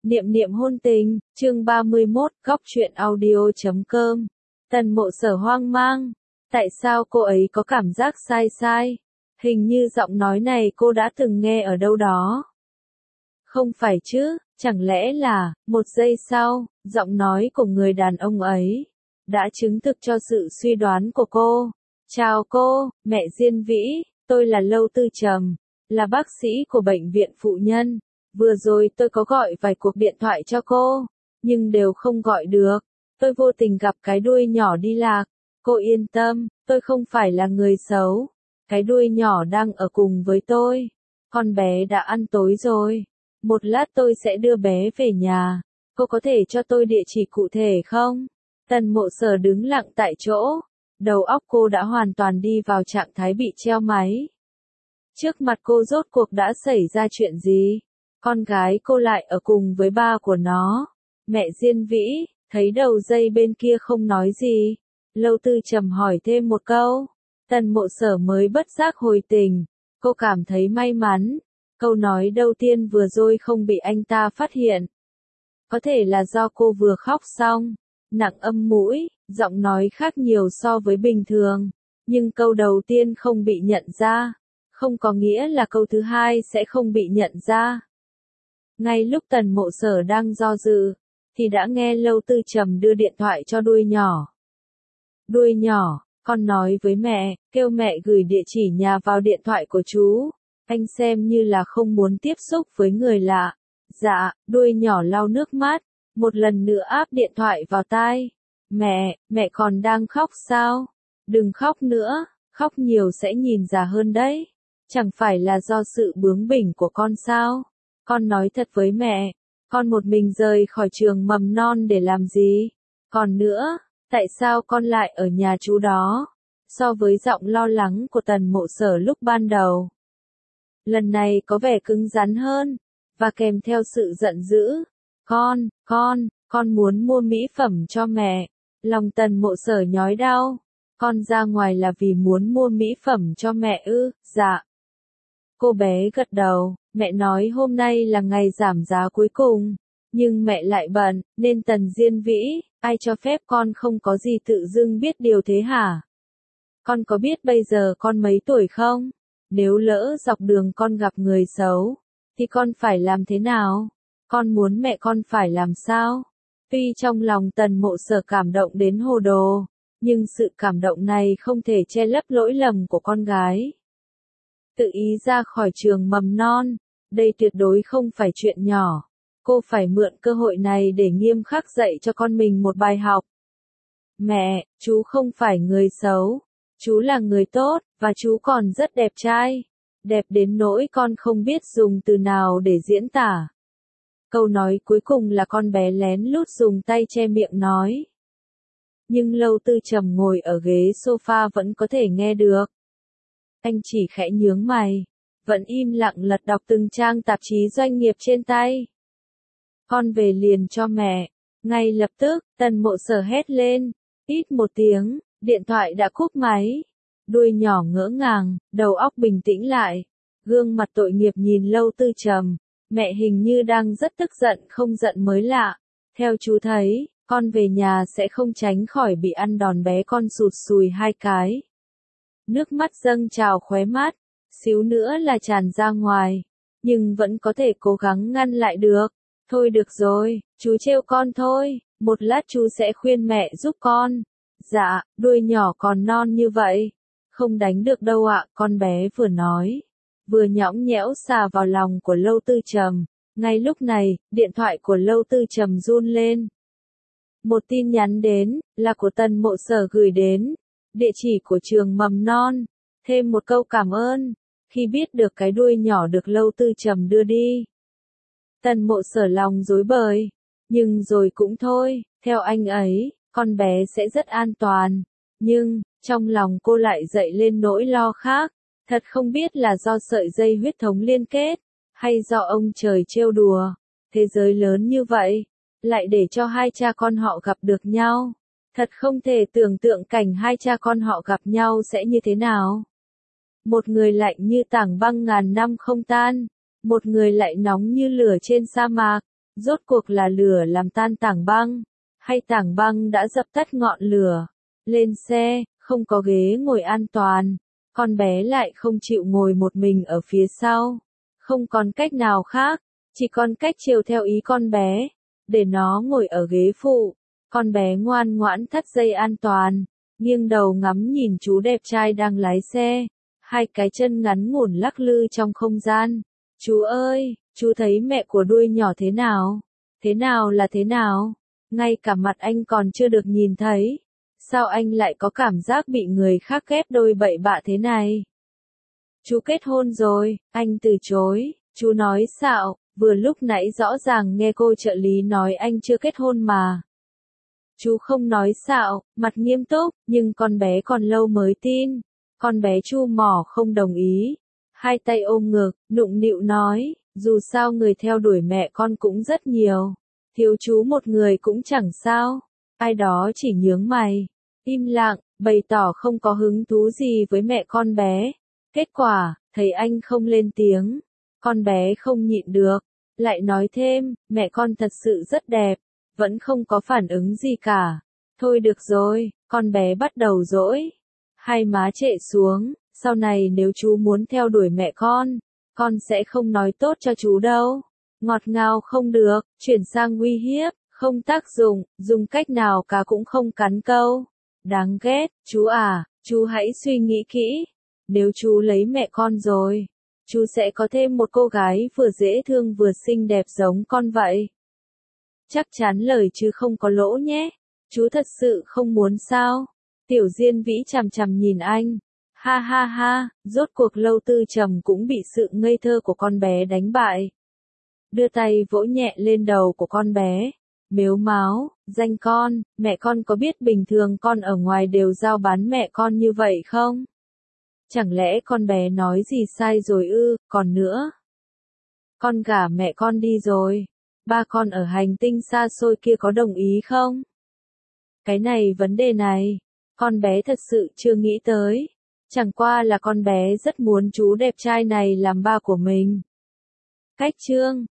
Niệm niệm hôn tình, chương 31, góc truyện audio.com. Tần Mộ Sở hoang mang. Tại sao cô ấy có cảm giác sai sai? Hình như giọng nói này cô đã từng nghe ở đâu đó. Không phải chứ, chẳng lẽ là, một giây sau, giọng nói của người đàn ông ấy đã chứng thực cho sự suy đoán của cô. Chào cô, mẹ Diên Vĩ, tôi là Lâu Tư Trầm, là bác sĩ của bệnh viện phụ nhân. Vừa rồi tôi có gọi vài cuộc điện thoại cho cô, nhưng đều không gọi được. Tôi vô tình gặp cái đuôi nhỏ đi lạc. Cô yên tâm, tôi không phải là người xấu. Cái đuôi nhỏ đang ở cùng với tôi. Con bé đã ăn tối rồi. Một lát tôi sẽ đưa bé về nhà. Cô có thể cho tôi địa chỉ cụ thể không? Tần Mộ Sở đứng lặng tại chỗ. Đầu óc cô đã hoàn toàn đi vào trạng thái bị treo máy. Trước mặt cô rốt cuộc đã xảy ra chuyện gì? Con gái cô lại ở cùng với ba của nó. Mẹ Diên Vĩ, thấy đầu dây bên kia không nói gì. Lâu Tư Trầm hỏi thêm một câu. Tần Mộ Sở mới bất giác hồi tình. Cô cảm thấy may mắn. Câu nói đầu tiên vừa rồi không bị anh ta phát hiện. Có thể là do cô vừa khóc xong. Nặng âm mũi, giọng nói khác nhiều so với bình thường. Nhưng câu đầu tiên không bị nhận ra. Không có nghĩa là câu thứ hai sẽ không bị nhận ra. Ngay lúc Tần Mộ Sở đang do dự, thì đã nghe Lâu Tư Trầm đưa điện thoại cho đuôi nhỏ. Đuôi nhỏ, con nói với mẹ, kêu mẹ gửi địa chỉ nhà vào điện thoại của chú. Anh xem như là không muốn tiếp xúc với người lạ. Dạ, đuôi nhỏ lau nước mắt, một lần nữa áp điện thoại vào tai. Mẹ còn đang khóc sao? Đừng khóc nữa, khóc nhiều sẽ nhìn già hơn đấy. Chẳng phải là do sự bướng bỉnh của con sao? Con nói thật với mẹ, con một mình rời khỏi trường mầm non để làm gì? Còn nữa, tại sao con lại ở nhà chú đó? So với giọng lo lắng của Tần Mộ Sở lúc ban đầu, lần này có vẻ cứng rắn hơn, và kèm theo sự giận dữ. Con muốn mua mỹ phẩm cho mẹ. Lòng Tần Mộ Sở nhói đau. Con ra ngoài là vì muốn mua mỹ phẩm cho mẹ ư? Dạ. Cô bé gật đầu, mẹ nói hôm nay là ngày giảm giá cuối cùng, nhưng mẹ lại bận, nên Tần Diên Vĩ, ai cho phép con không có gì tự dưng biết điều thế hả? Con có biết bây giờ con mấy tuổi không? Nếu lỡ dọc đường con gặp người xấu, thì con phải làm thế nào? Con muốn mẹ con phải làm sao? Tuy trong lòng Tần Mộ Sở cảm động đến hồ đồ, nhưng sự cảm động này không thể che lấp lỗi lầm của con gái. Tự ý ra khỏi trường mầm non, đây tuyệt đối không phải chuyện nhỏ. Cô phải mượn cơ hội này để nghiêm khắc dạy cho con mình một bài học. Mẹ, chú không phải người xấu. Chú là người tốt, và chú còn rất đẹp trai. Đẹp đến nỗi con không biết dùng từ nào để diễn tả. Câu nói cuối cùng là con bé lén lút dùng tay che miệng nói. Nhưng Lâu Tư Trầm ngồi ở ghế sofa vẫn có thể nghe được. Anh chỉ khẽ nhướng mày, vẫn im lặng lật đọc từng trang tạp chí doanh nghiệp trên tay. Con về liền cho mẹ. Ngay lập tức, Tần Mộ Sở hét lên. Ít một tiếng, điện thoại đã cúp máy. Đuôi nhỏ ngỡ ngàng, đầu óc bình tĩnh lại. Gương mặt tội nghiệp nhìn Lâu Tư Trầm. Mẹ hình như đang rất tức giận không giận mới lạ. Theo chú thấy, con về nhà sẽ không tránh khỏi bị ăn đòn bé con sụt sùi hai cái. Nước mắt dâng trào khóe mắt, xíu nữa là tràn ra ngoài, nhưng vẫn có thể cố gắng ngăn lại được. Thôi được rồi, chú trêu con thôi, một lát chú sẽ khuyên mẹ giúp con. Dạ, đuôi nhỏ còn non như vậy, không đánh được đâu ạ, con bé vừa nói, vừa nhõng nhẽo xà vào lòng của Lâu Tư Trầm. Ngay lúc này, điện thoại của Lâu Tư Trầm run lên. Một tin nhắn đến, là của Tần Mộ Sở gửi đến. Địa chỉ của trường mầm non, thêm một câu cảm ơn, khi biết được cái đuôi nhỏ được Lâu Tư Trầm đưa đi. Tần Mộ Sở lòng rối bời, nhưng rồi cũng thôi, theo anh ấy, con bé sẽ rất an toàn, nhưng, trong lòng cô lại dậy lên nỗi lo khác, thật không biết là do sợi dây huyết thống liên kết, hay do ông trời trêu đùa, thế giới lớn như vậy, lại để cho hai cha con họ gặp được nhau. Thật không thể tưởng tượng cảnh hai cha con họ gặp nhau sẽ như thế nào. Một người lạnh như tảng băng ngàn năm không tan, một người lại nóng như lửa trên sa mạc. Rốt cuộc là lửa làm tan tảng băng, hay tảng băng đã dập tắt ngọn lửa? Lên xe, không có ghế ngồi an toàn, con bé lại không chịu ngồi một mình ở phía sau. Không còn cách nào khác, chỉ còn cách chiều theo ý con bé, để nó ngồi ở ghế phụ. Con bé ngoan ngoãn thắt dây an toàn, nghiêng đầu ngắm nhìn chú đẹp trai đang lái xe, hai cái chân ngắn ngủn lắc lư trong không gian. Chú ơi, chú thấy mẹ của đuôi nhỏ thế nào? Thế nào là thế nào? Ngay cả mặt anh còn chưa được nhìn thấy. Sao anh lại có cảm giác bị người khác ghép đôi bậy bạ thế này? Chú kết hôn rồi, anh từ chối, chú nói xạo, vừa lúc nãy rõ ràng nghe cô trợ lý nói anh chưa kết hôn mà. Chú không nói xạo, mặt nghiêm túc, nhưng con bé còn lâu mới tin. Con bé chu mỏ không đồng ý. Hai tay ôm ngực, nũng nịu nói, dù sao người theo đuổi mẹ con cũng rất nhiều. Thiếu chú một người cũng chẳng sao. Ai đó chỉ nhướng mày, im lặng, bày tỏ không có hứng thú gì với mẹ con bé. Kết quả, thấy anh không lên tiếng, con bé không nhịn được, lại nói thêm, mẹ con thật sự rất đẹp, vẫn không có phản ứng gì cả. Thôi được rồi, con bé bắt đầu dỗi, hai má trệ xuống, sau này nếu chú muốn theo đuổi mẹ con sẽ không nói tốt cho chú đâu. Ngọt ngào không được, chuyển sang uy hiếp, không tác dụng, dùng cách nào cá cũng không cắn câu. Đáng ghét, chú à, chú hãy suy nghĩ kỹ. Nếu chú lấy mẹ con rồi, chú sẽ có thêm một cô gái vừa dễ thương vừa xinh đẹp giống con vậy. Chắc chắn lời chứ không có lỗ nhé. Chú thật sự không muốn sao? Tiểu Diên Vĩ chằm chằm nhìn anh. Ha ha ha, rốt cuộc Lâu Tư Trầm cũng bị sự ngây thơ của con bé đánh bại. Đưa tay vỗ nhẹ lên đầu của con bé. Mếu máo, danh con, mẹ con có biết bình thường con ở ngoài đều giao bán mẹ con như vậy không? Chẳng lẽ con bé nói gì sai rồi ư, còn nữa. Con gả mẹ con đi rồi. Ba con ở hành tinh xa xôi kia có đồng ý không? Cái này vấn đề này, con bé thật sự chưa nghĩ tới. Chẳng qua là con bé rất muốn chú đẹp trai này làm ba của mình. Cách chương